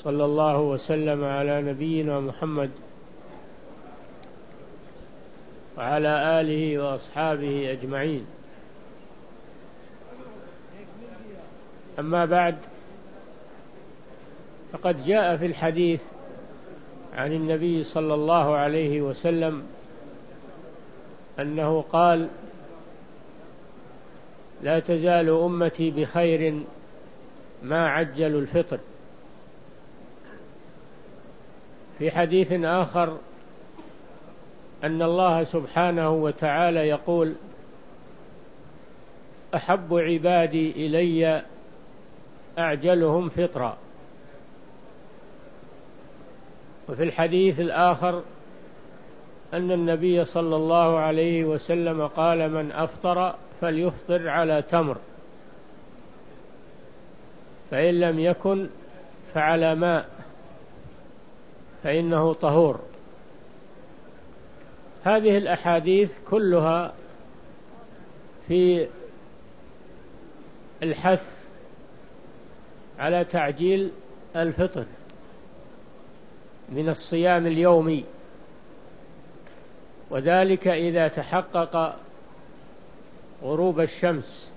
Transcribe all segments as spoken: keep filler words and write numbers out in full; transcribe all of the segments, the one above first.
صلى الله وسلم على نبينا محمد وعلى آله وأصحابه أجمعين. أما بعد، فقد جاء في الحديث عن النبي صلى الله عليه وسلم أنه قال: لا تزال أمتي بخير ما عجلوا الفطر. في حديث آخر أن الله سبحانه وتعالى يقول: أحب عبادي إلي أعجلهم فطرا. وفي الحديث الآخر أن النبي صلى الله عليه وسلم قال: من أفطر فليفطر على تمر، فإن لم يكن فعلى ماء فإنه طهور. هذه الأحاديث كلها في الحث على تعجيل الفطر من الصيام اليومي، وذلك إذا تحقق غروب الشمس،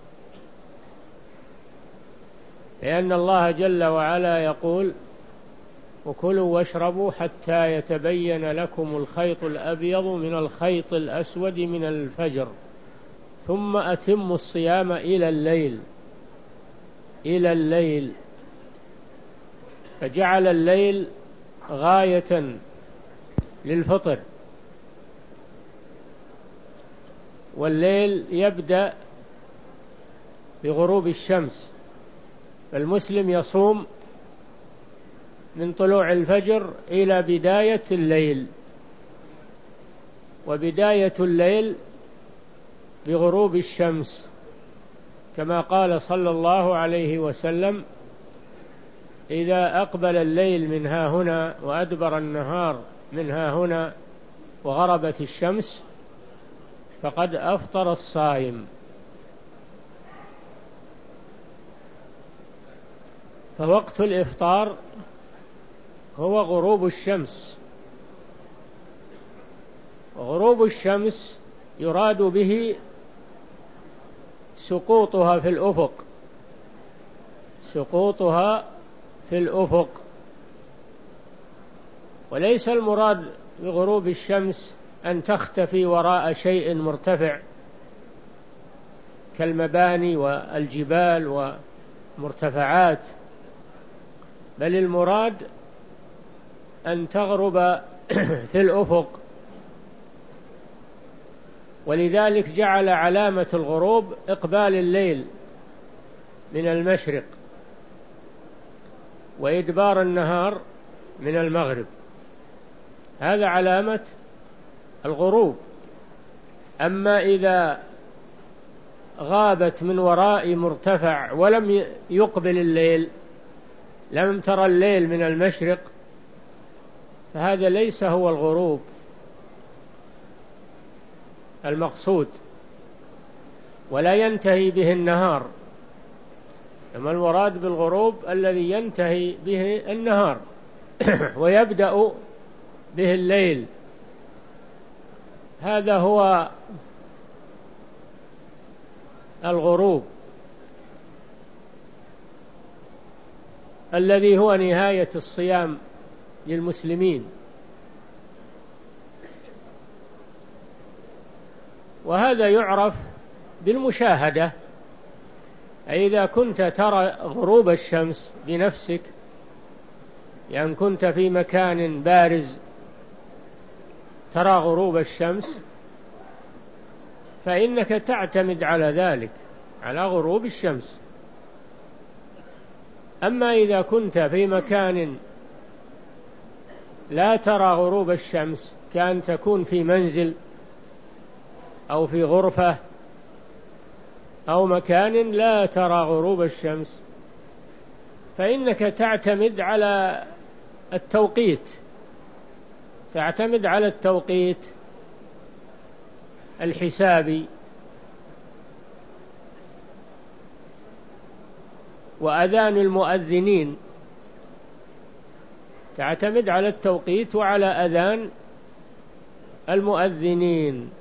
لأن الله جل وعلا يقول: وكلوا واشربوا حتى يتبين لكم الخيط الأبيض من الخيط الأسود من الفجر ثم أتموا الصيام إلى الليل إلى الليل فجعل الليل غاية للفطر، والليل يبدأ بغروب الشمس، فالمسلم يصوم من طلوع الفجر إلى بداية الليل، وبداية الليل بغروب الشمس، كما قال صلى الله عليه وسلم: إذا أقبل الليل من ها هنا وأدبر النهار من ها هنا وغربت الشمس فقد أفطر الصائم. فوقت الإفطار هو غروب الشمس، وغروب الشمس يراد به سقوطها في الأفق سقوطها في الأفق وليس المراد بغروب الشمس أن تختفي وراء شيء مرتفع كالمباني والجبال ومرتفعات، بل المراد أن تغرب في الأفق. ولذلك جعل علامة الغروب إقبال الليل من المشرق وإدبار النهار من المغرب، هذا علامة الغروب. أما إذا غابت من وراء مرتفع ولم يقبل الليل، لم ترى الليل من المشرق، فهذا ليس هو الغروب المقصود، ولا ينتهي به النهار. أما المراد بالغروب الذي ينتهي به النهار ويبدأ به الليل، هذا هو الغروب الذي هو نهاية الصيام للمسلمين. وهذا يعرف بالمشاهدة، أي إذا كنت ترى غروب الشمس بنفسك، يعني كنت في مكان بارز ترى غروب الشمس، فإنك تعتمد على ذلك، على غروب الشمس. أما إذا كنت في مكان لا ترى غروب الشمس، كأن تكون في منزل أو في غرفة أو مكان لا ترى غروب الشمس، فإنك تعتمد على التوقيت تعتمد على التوقيت الحسابي وأذان المؤذنين تعتمد على التوقيت وعلى أذان المؤذنين.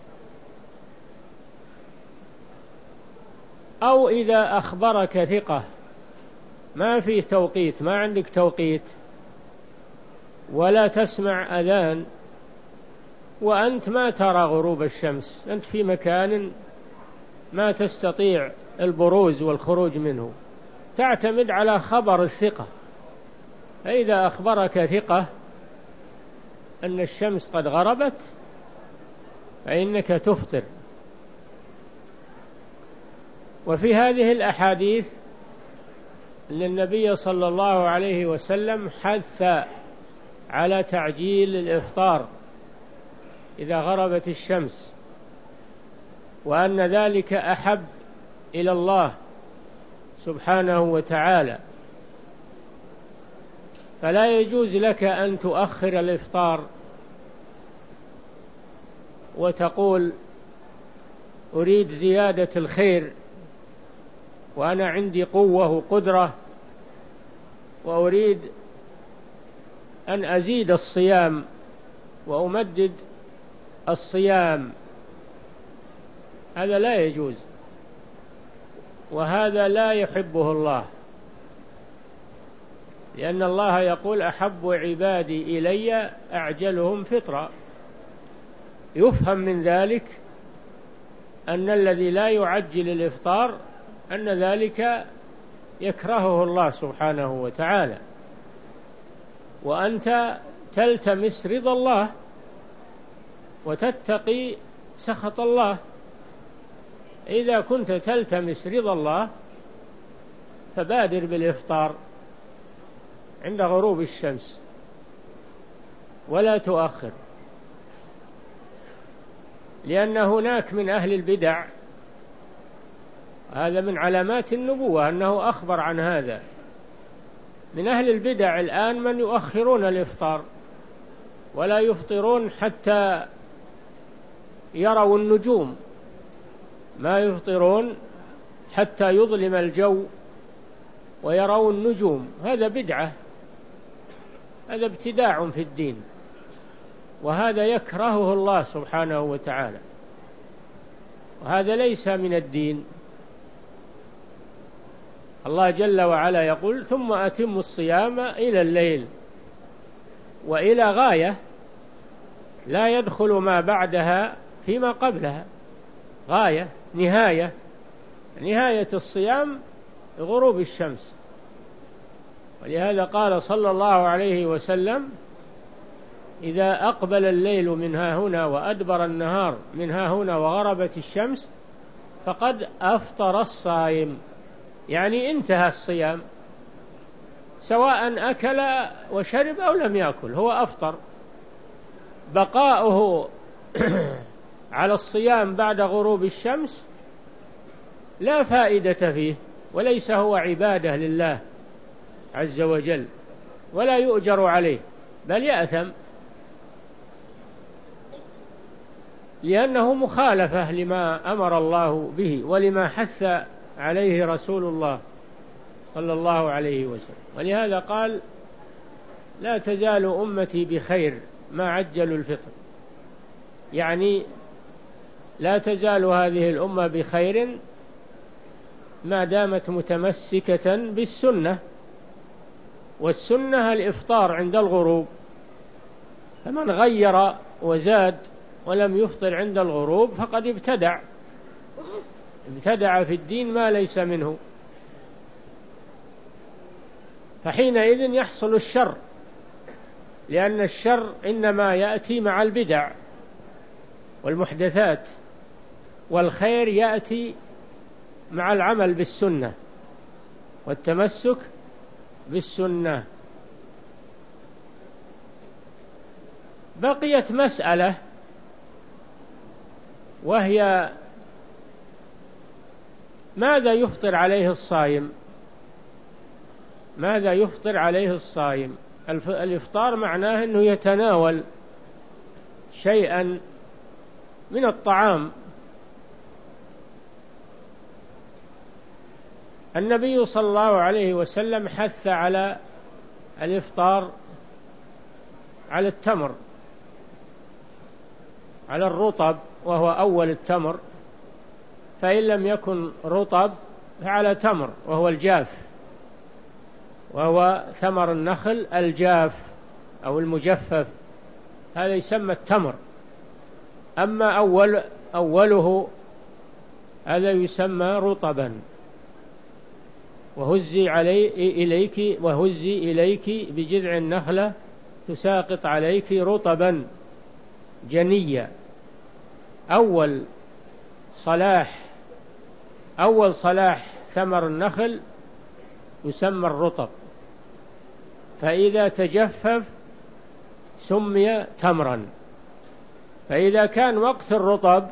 أو إذا أخبرك ثقة ما فيه توقيت، ما عندك توقيت ولا تسمع أذان، وأنت ما ترى غروب الشمس، أنت في مكان ما تستطيع البروز والخروج منه، تعتمد على خبر الثقة. فإذا أخبرك ثقة أن الشمس قد غربت فإنك تفطر. وفي هذه الأحاديث أن النبي صلى الله عليه وسلم حث على تعجيل الإفطار إذا غربت الشمس، وأن ذلك أحب إلى الله سبحانه وتعالى، فلا يجوز لك أن تؤخر الإفطار وتقول أريد زيادة الخير وأنا عندي قوة وقدرة وأريد أن أزيد الصيام وأمدد الصيام، هذا لا يجوز، وهذا لا يحبه الله، لأن الله يقول أحب عبادي إلي أعجلهم فطرا. يفهم من ذلك أن الذي لا يعجل الإفطار أن ذلك يكرهه الله سبحانه وتعالى، وأنت تلتمس رضا الله وتتقي سخط الله. إذا كنت تلتمس رضا الله فبادر بالإفطار عند غروب الشمس ولا تؤخر، لأن هناك من أهل البدع، هذا من علامات النبوة أنه أخبر عن هذا، من أهل البدع الآن من يؤخرون الإفطار ولا يفطرون حتى يروا النجوم، ما يفطرون حتى يظلم الجو ويروا النجوم، هذا بدعة، هذا ابتداع في الدين، وهذا يكرهه الله سبحانه وتعالى، وهذا ليس من الدين. الله جل وعلا يقول ثم أتموا الصيام إلى الليل، وإلى غاية لا يدخل ما بعدها فيما قبلها، غاية نهاية، نهاية الصيام غروب الشمس. ولهذا قال صلى الله عليه وسلم إذا أقبل الليل من ها هنا وأدبر النهار من ها هنا وغربت الشمس فقد أفطر الصائم، يعني انتهى الصيام، سواء أكل وشرب أو لم يأكل هو أفطر. بقاؤه على الصيام بعد غروب الشمس لا فائدة فيه، وليس هو عبادة لله عز وجل، ولا يؤجر عليه بل يأثم، لأنه مخالفة لما أمر الله به ولما حث عليه رسول الله صلى الله عليه وسلم. ولهذا قال لا تزال أمتي بخير ما عجلوا الفطر، يعني لا تزال هذه الأمة بخير ما دامت متمسكة بالسنة، والسنة الإفطار عند الغروب، فمن غير وزاد ولم يفطر عند الغروب فقد ابتدع ابتدع في الدين ما ليس منه، فحينئذ يحصل الشر، لأن الشر إنما يأتي مع البدع والمحدثات، والخير يأتي مع العمل بالسنة والتمسك بالسنة. بقيت مسألة وهي ماذا يفطر عليه الصائم؟ ماذا يفطر عليه الصائم؟ الإفطار معناه أنه يتناول شيئا من الطعام. النبي صلى الله عليه وسلم حث على الإفطار على التمر، على الرطب وهو أول التمر، فإن لم يكن رطب فعلى تمر وهو الجاف، وهو ثمر النخل الجاف أو المجفف، هذا يسمى التمر. أما أول أوله هذا يسمى رطبا. وهزي علي إليك وهزي إليك بجذع النخلة تساقط عليك رطبا جنيا. أول صلاح أول صلاح ثمر النخل يسمى الرطب، فإذا تجفف سمي تمرا. فإذا كان وقت الرطب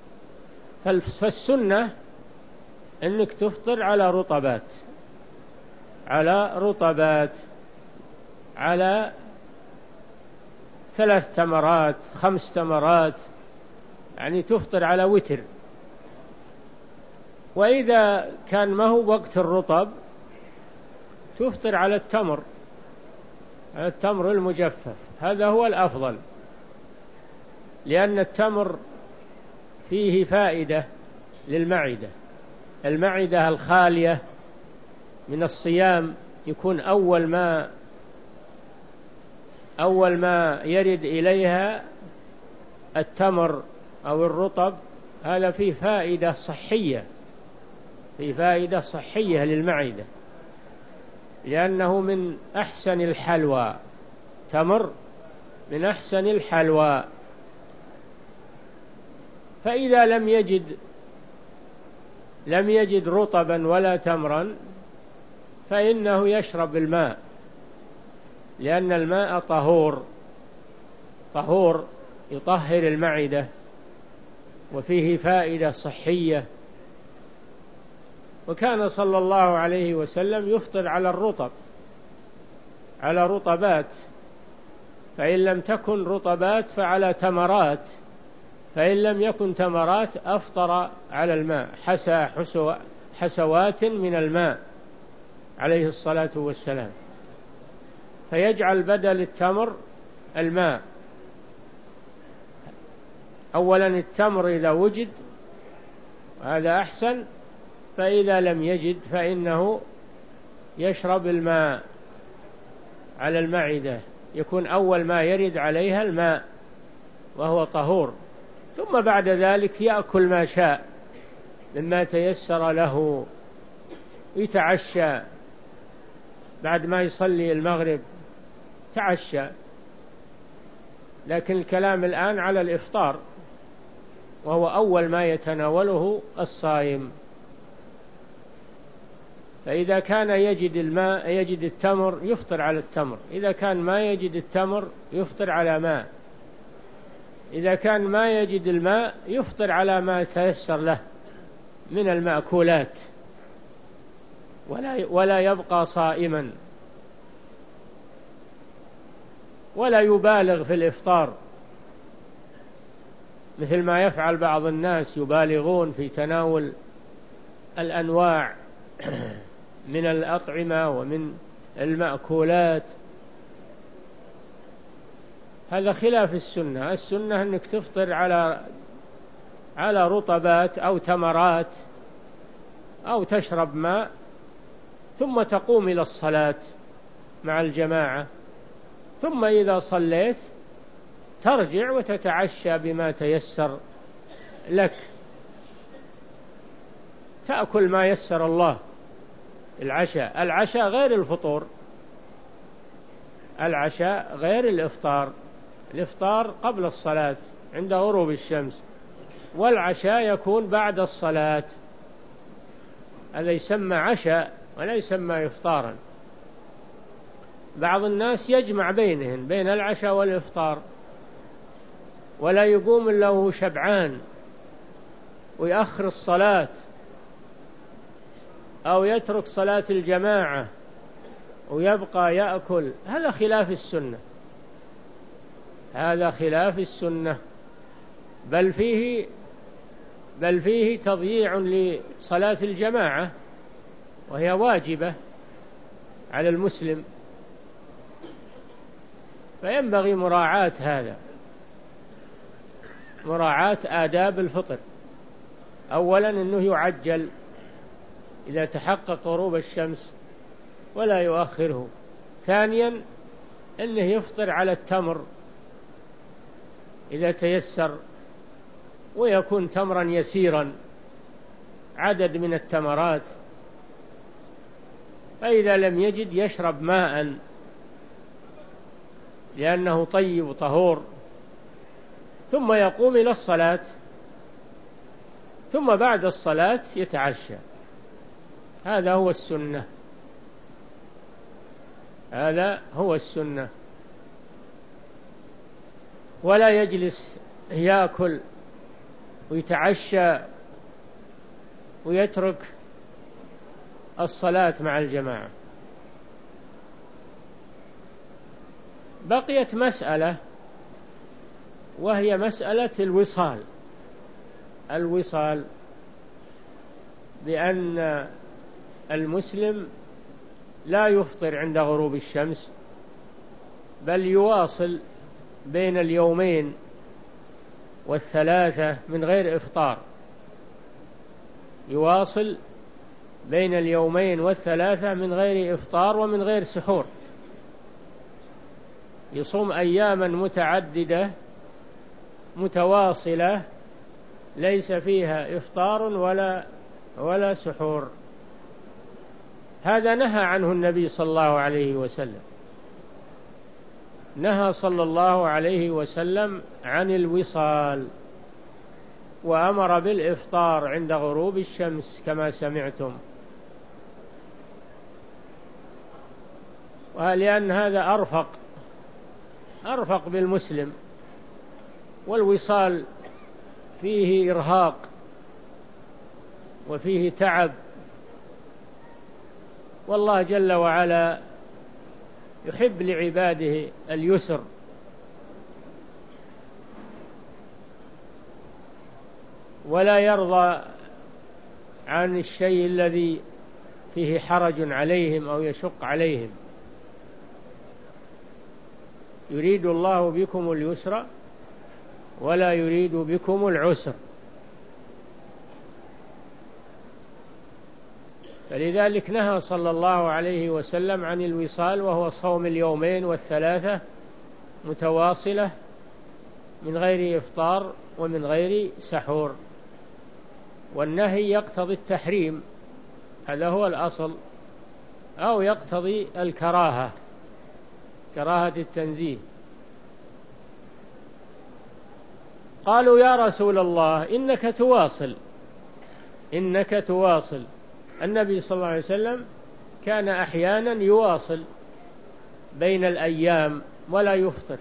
فالسنة أنك تفطر على رطبات على رطبات على ثلاث تمرات خمس تمرات، يعني تفطر على وتر. وإذا كان ما هو وقت الرطب تفطر على التمر على التمر المجفف، هذا هو الأفضل، لأن التمر فيه فائدة للمعدة. المعدة الخالية من الصيام يكون أول ما أول ما يرد إليها التمر أو الرطب، هذا فيه فائدة صحية فيه فائدة صحية للمعدة، لأنه من أحسن الحلوى، تمر من أحسن الحلوى. فإذا لم يجد لم يجد رطبا ولا تمرا فإنه يشرب الماء، لأن الماء طهور طهور يطهر المعدة وفيه فائدة صحية. وكان صلى الله عليه وسلم يفطر على الرطب على رطبات، فإن لم تكن رطبات فعلى تمرات، فإن لم يكن تمرات أفطر على الماء، حسى حسو حسوات من الماء عليه الصلاة والسلام، فيجعل بدل التمر الماء. أولا التمر إذا وجد هذا أحسن، فإذا لم يجد فإنه يشرب الماء على المعدة، يكون أول ما يرد عليها الماء وهو طهور، ثم بعد ذلك يأكل ما شاء مما تيسر له، يتعشى بعد ما يصلي المغرب تعشى. لكن الكلام الآن على الإفطار، وهو أول ما يتناوله الصائم. فإذا كان يجد الماء يجد التمر يفطر على التمر، إذا كان ما يجد التمر يفطر على ماء، إذا كان ما يجد الماء يفطر على ما تيسر له من المأكولات، ولا ولا يبقى صائما، ولا يبالغ في الإفطار مثل ما يفعل بعض الناس، يبالغون في تناول الأنواع من الأطعمة ومن المأكولات، هذا خلاف السنة. السنة أنك تفطر على على رطبات أو تمرات أو تشرب ماء، ثم تقوم إلى الصلاة مع الجماعة، ثم إذا صليت ترجع وتتعشى بما تيسر لك، تأكل ما يسر الله. العشاء العشاء غير الفطور، العشاء غير الإفطار، الإفطار قبل الصلاة عند غروب الشمس، والعشاء يكون بعد الصلاة، هذا يسمى عشاء ولا يسمى إفطارا. بعض الناس يجمع بينهن بين العشاء والإفطار، ولا يقوم إلا وهو شبعان ويأخر الصلاة، أو يترك صلاة الجماعة ويبقى يأكل، هذا خلاف السنة، هذا خلاف السنة، بل فيه بل فيه تضييع لصلاة الجماعة، وهي واجبة على المسلم. فينبغي مراعاة هذا، مراعاة آداب الفطر. أولا أنه يعجل إذا تحقق غروب الشمس ولا يؤخره. ثانيا أنه يفطر على التمر إذا تيسر، ويكون تمرا يسيرا، عدد من التمرات. فإذا لم يجد يشرب ماء لأنه طيب طهور، ثم يقوم إلى الصلاة، ثم بعد الصلاة يتعشى. هذا هو السنة، هذا هو السنة. ولا يجلس يأكل ويتعشى ويترك الصلاة مع الجماعة. بقيت مسألة، وهي مسألة الوصال. الوصال بأن المسلم لا يفطر عند غروب الشمس، بل يواصل بين اليومين والثلاثة من غير إفطار، يواصل بين اليومين والثلاثة من غير إفطار ومن غير سحور، يصوم أياما متعددة متواصلة ليس فيها إفطار ولا ولا سحور. هذا نهى عنه النبي صلى الله عليه وسلم، نهى صلى الله عليه وسلم عن الوصال، وأمر بالإفطار عند غروب الشمس كما سمعتم. ولأن هذا أرفق أرفق بالمسلم، والوصال فيه إرهاق وفيه تعب، والله جل وعلا يحب لعباده اليسر. ولا يرضى عن الشيء الذي فيه حرج عليهم أو يشق عليهم. يريد الله بكم اليسر ولا يريد بكم العسر. فلذلك نهى صلى الله عليه وسلم عن الوصال، وهو صوم اليومين والثلاثة متواصلة من غير إفطار ومن غير سحور. والنهي يقتضي التحريم، هذا هو الأصل، أو يقتضي الكراهة، كراهة التنزيه. قالوا يا رسول الله إنك تواصل إنك تواصل النبي صلى الله عليه وسلم كان أحيانا يواصل بين الأيام ولا يفطر.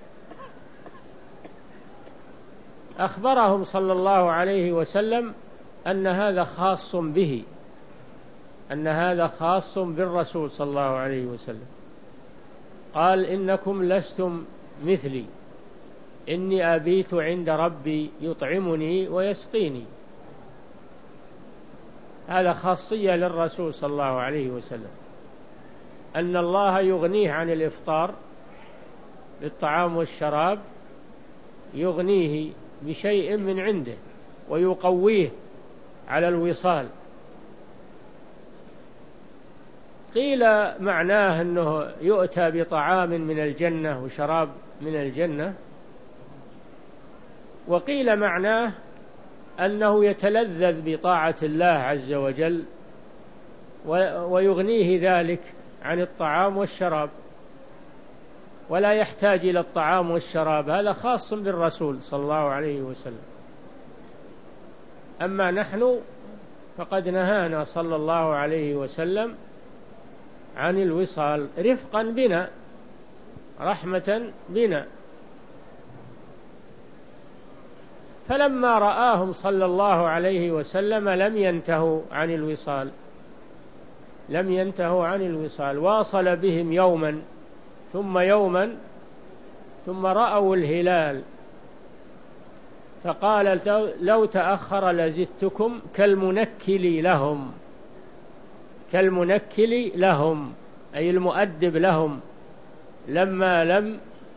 أخبرهم صلى الله عليه وسلم أن هذا خاص به، أن هذا خاص بالرسول صلى الله عليه وسلم. قال إنكم لستم مثلي، إني أبيت عند ربي يطعمني ويسقيني. هذا خاصية للرسول صلى الله عليه وسلم، أن الله يغنيه عن الإفطار بالطعام والشراب، يغنيه بشيء من عنده ويقويه على الوصال. قيل معناه أنه يؤتى بطعام من الجنة وشراب من الجنة، وقيل معناه أنه يتلذذ بطاعة الله عز وجل ويغنيه ذلك عن الطعام والشراب، ولا يحتاج إلى الطعام والشراب. هذا خاص بالرسول صلى الله عليه وسلم. أما نحن فقد نهانا صلى الله عليه وسلم عن الوصال رفقا بنا، رحمة بنا. فلما رآهم صلى الله عليه وسلم لم ينتهوا عن الوصال لم ينتهوا عن الوصال واصل بهم يوما ثم يوما، ثم رأوا الهلال فقال لو تأخر لزدتكم كالمنكل لهم كالمنكل لهم أي المؤدب لهم، لما لم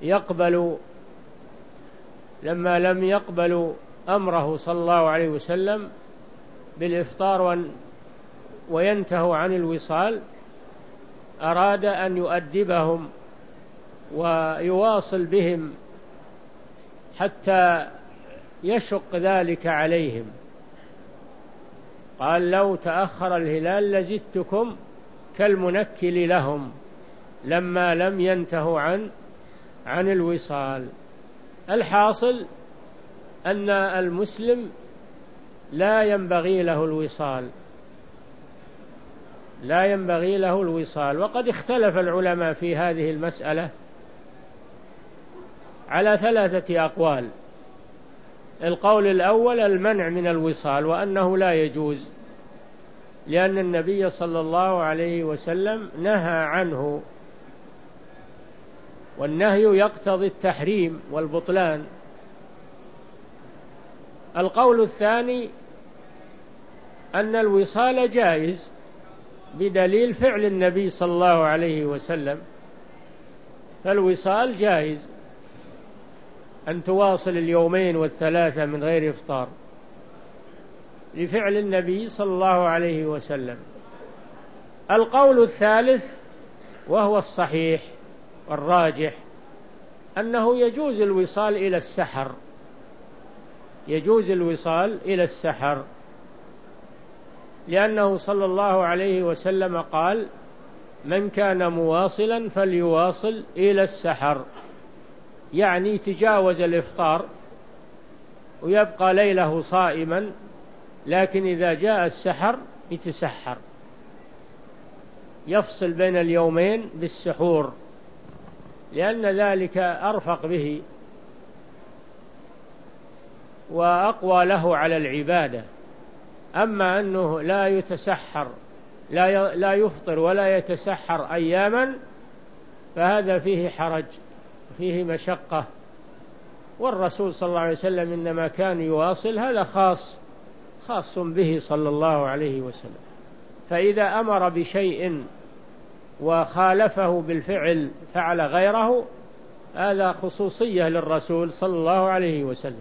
يقبل لما لم يقبلوا أمره صلى الله عليه وسلم بالإفطار وينتهوا عن الوصال، أراد أن يؤدبهم ويواصل بهم حتى يشق ذلك عليهم. قال: لو تأخر الهلال لزدتكم كالمنكل لهم لما لم ينتهوا عن عن الوصال. الحاصل أن المسلم لا ينبغي له الوصال لا ينبغي له الوصال وقد اختلف العلماء في هذه المسألة على ثلاثة أقوال. القول الأول المنع من الوصال، وأنه لا يجوز، لأن النبي صلى الله عليه وسلم نهى عنه، والنهي يقتضي التحريم والبطلان. القول الثاني أن الوصال جائز بدليل فعل النبي صلى الله عليه وسلم، فالوصال جائز أن تواصل اليومين والثلاثة من غير إفطار لفعل النبي صلى الله عليه وسلم. القول الثالث وهو الصحيح والراجح أنه يجوز الوصال إلى السحر يجوز الوصال إلى السحر لأنه صلى الله عليه وسلم قال: من كان مواصلا فليواصل إلى السحر، يعني تجاوز الإفطار ويبقى ليله صائما، لكن إذا جاء السحر يتسحر، يفصل بين اليومين بالسحور، لأن ذلك أرفق به وأقوى له على العبادة. أما أنه لا يتسحر لا لا يفطر ولا يتسحر أياما فهذا فيه حرج، فيه مشقة، والرسول صلى الله عليه وسلم إنما كان يواصل، هذا خاص خاص به صلى الله عليه وسلم. فإذا أمر بشيء وخالفه بالفعل فعل غيره، هذا خصوصية للرسول صلى الله عليه وسلم.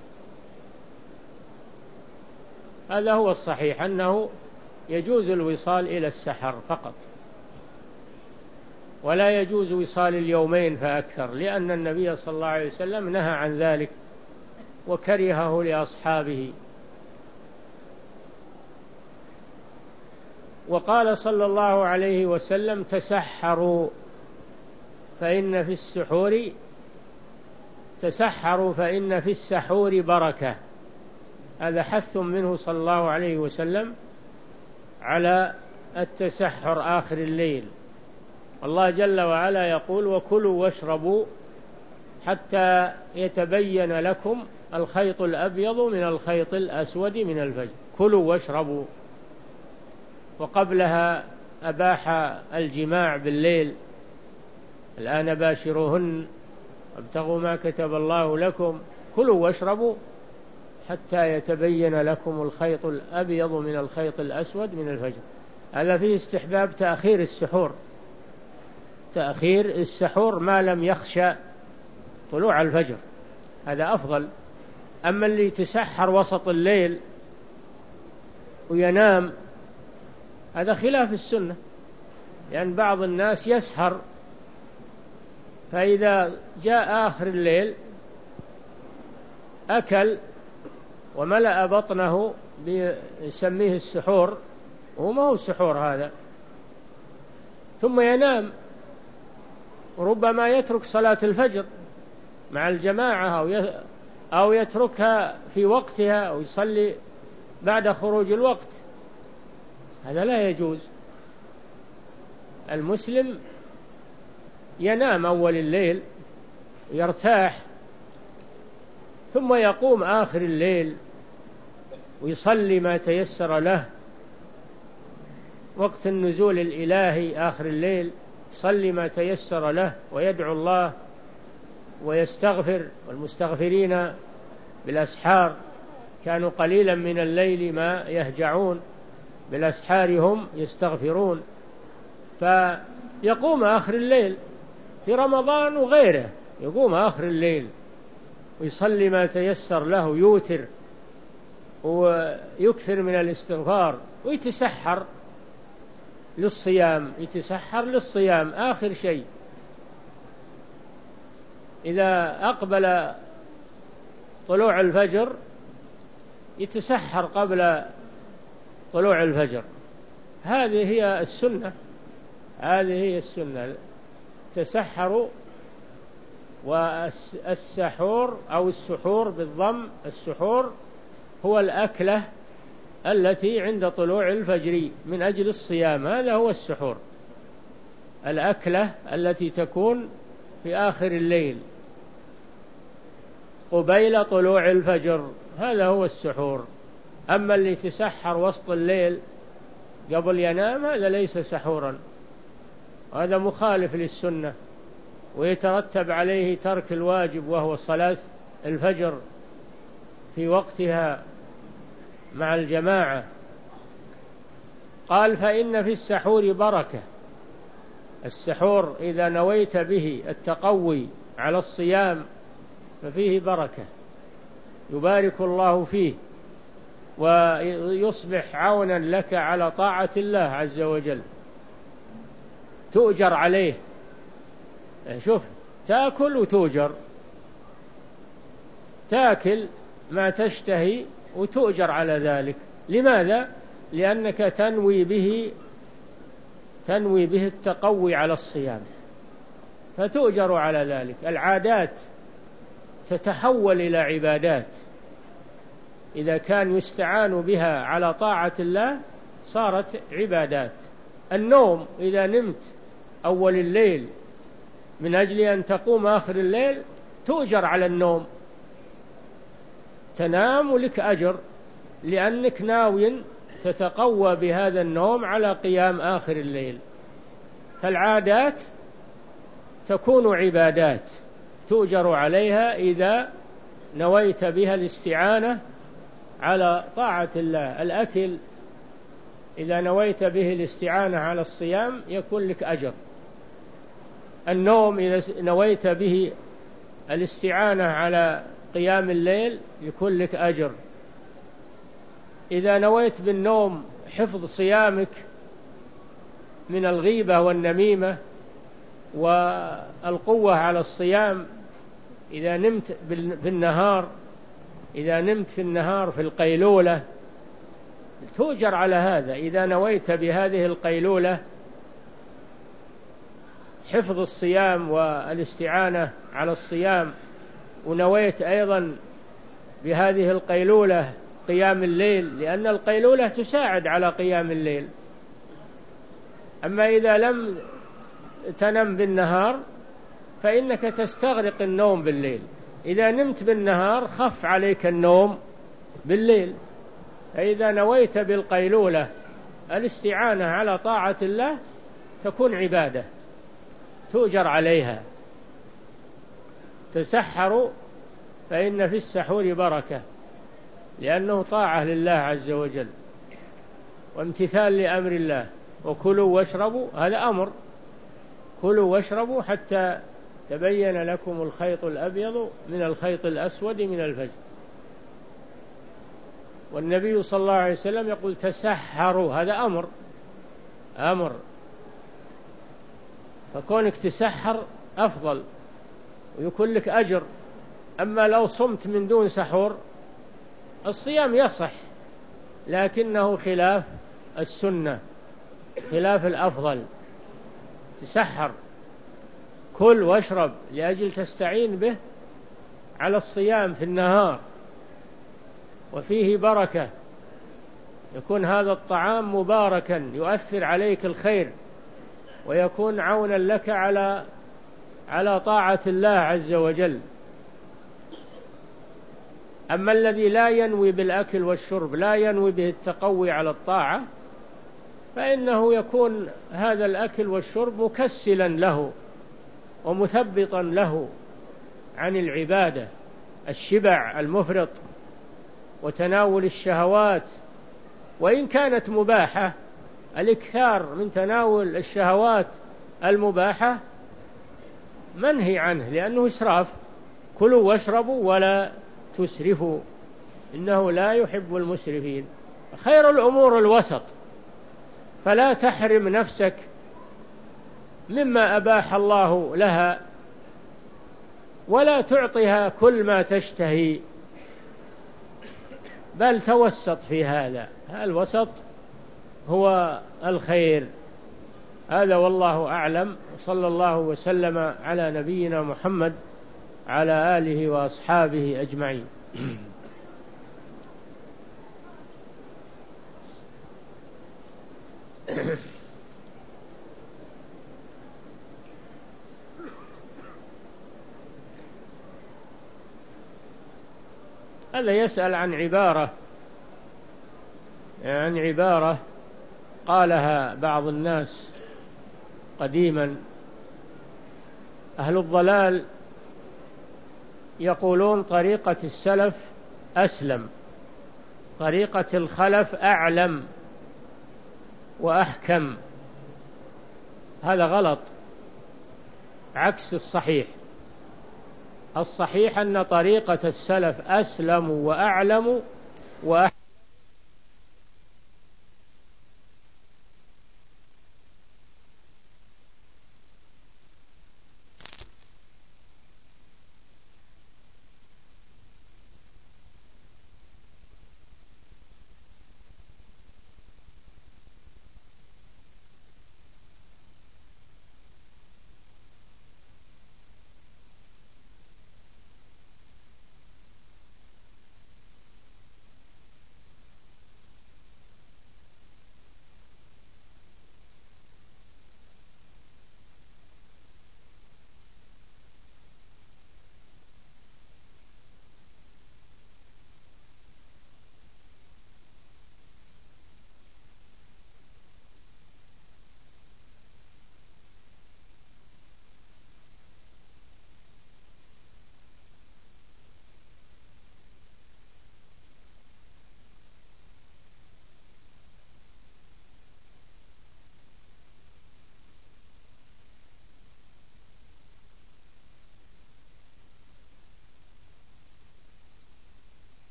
هذا هو الصحيح، أنه يجوز الوصال إلى السحر فقط، ولا يجوز وصال اليومين فأكثر، لأن النبي صلى الله عليه وسلم نهى عن ذلك وكرهه لأصحابه. وقال صلى الله عليه وسلم: تسحروا فإن في السحور تسحروا فإن في السحور بركة. هذا حث منه صلى الله عليه وسلم على التسحر آخر الليل. الله جل وعلا يقول: وكلوا واشربوا حتى يتبين لكم الخيط الأبيض من الخيط الأسود من الفجر. كلوا واشربوا. وقبلها أباح الجماع بالليل: الآن باشروهن وابتغوا ما كتب الله لكم، كلوا واشربوا حتى يتبين لكم الخيط الأبيض من الخيط الأسود من الفجر. هذا فيه استحباب تأخير السحور تأخير السحور ما لم يخشى طلوع الفجر، هذا أفضل. أما اللي يتسحر وسط الليل وينام هذا خلاف السنة، لأن بعض الناس يسهر، فإذا جاء آخر الليل أكل وملأ بطنه بيسميه السحور، وما هو السحور هذا، ثم ينام، وربما يترك صلاة الفجر مع الجماعة أو يتركها في وقتها أو يصلي بعد خروج الوقت. هذا لا يجوز. المسلم ينام أول الليل يرتاح، ثم يقوم آخر الليل ويصلي ما تيسر له وقت النزول الإلهي. آخر الليل يصلي ما تيسر له ويدعو الله ويستغفر، والمستغفرين بالأسحار كانوا قليلا من الليل ما يهجعون، بالأسحار هم يستغفرون. فيقوم آخر الليل في رمضان وغيره يقوم آخر الليل ويصلي ما تيسر له، يوتر ويكثر من الاستغفار، ويتسحر للصيام، يتسحر للصيام آخر شيء. إذا أقبل طلوع الفجر يتسحر قبل طلوع الفجر. هذه هي السنة، هذه هي السنة. تسحروا. والسحور أو السحور بالضم، السحور هو الأكلة التي عند طلوع الفجر من أجل الصيام، هذا هو السحور، الأكلة التي تكون في آخر الليل قبيل طلوع الفجر، هذا هو السحور. أما اللي تسحر وسط الليل قبل ينام هذا ليس سحورا، هذا مخالف للسنة، ويترتب عليه ترك الواجب وهو صلاة الفجر في وقتها مع الجماعة. قال فإن في السحور بركة. السحور إذا نويت به التقوي على الصيام ففيه بركة، يبارك الله فيه ويصبح عونا لك على طاعة الله عز وجل، تؤجر عليه. شوف، تأكل وتؤجر، تأكل ما تشتهي وتؤجر على ذلك. لماذا؟ لأنك تنوي به تنوي به التقوي على الصيام، فتؤجر على ذلك. العادات تتحول إلى عبادات، إذا كان يستعان بها على طاعة الله صارت عبادات. النوم إذا نمت أول الليل من أجل أن تقوم آخر الليل تؤجر على النوم، تنام ولك أجر لأنك ناوي تتقوى بهذا النوم على قيام آخر الليل. فالعادات تكون عبادات تؤجر عليها إذا نويت بها الاستعانة على طاعة الله. الأكل إذا نويت به الاستعانة على الصيام يكون لك أجر. النوم إذا نويت به الاستعانة على قيام الليل يكون لك أجر. إذا نويت بالنوم حفظ صيامك من الغيبة والنميمة والقوة على الصيام، إذا نمت في النهار إذا نمت في النهار في القيلولة تؤجر على هذا. إذا نويت بهذه القيلولة حفظ الصيام والاستعانة على الصيام، ونويت أيضا بهذه القيلولة قيام الليل، لأن القيلولة تساعد على قيام الليل. أما إذا لم تنم بالنهار فإنك تستغرق النوم بالليل. إذا نمت بالنهار خف عليك النوم بالليل. فإذا نويت بالقيلولة الاستعانة على طاعة الله تكون عبادة تؤجر عليها. تسحروا فإن في السحور بركة، لأنه طاعة لله عز وجل وامتثال لأمر الله. وكلوا واشربوا، هذا أمر، كلوا واشربوا حتى تبين لكم الخيط الأبيض من الخيط الأسود من الفجر. والنبي صلى الله عليه وسلم يقول تسحروا، هذا أمر أمر فكونك تسحر أفضل ويكون لك أجر. أما لو صمت من دون سحور الصيام يصح لكنه خلاف السنة، خلاف الأفضل. تسحر، كل واشرب لأجل تستعين به على الصيام في النهار، وفيه بركة، يكون هذا الطعام مباركا يؤثر عليك الخير ويكون عونا لك على على طاعة الله عز وجل. أما الذي لا ينوي بالأكل والشرب، لا ينوي به التقوي على الطاعة، فإنه يكون هذا الأكل والشرب مكسلا له ومثبطا له عن العبادة. الشبع المفرط وتناول الشهوات وإن كانت مباحة، الإكثار من تناول الشهوات المباحة منهي عنه لأنه إسراف. كلوا واشربوا ولا تسرفوا إنه لا يحب المسرفين. خير الأمور الوسط، فلا تحرم نفسك مما أباح الله لها ولا تعطيها كل ما تشتهي، بل توسط في هذا. الوسط هو الخير. هذا والله أعلم. صلى الله وسلم على نبينا محمد على آله وأصحابه أجمعين. هذا يسأل عن عبارة عن عبارة قالها بعض الناس قديما. أهل الضلال يقولون طريقة السلف أسلم، طريقة الخلف أعلم وأحكم. هذا غلط، عكس الصحيح. الصحيح أن طريقة السلف أسلم وأعلم وأحكم.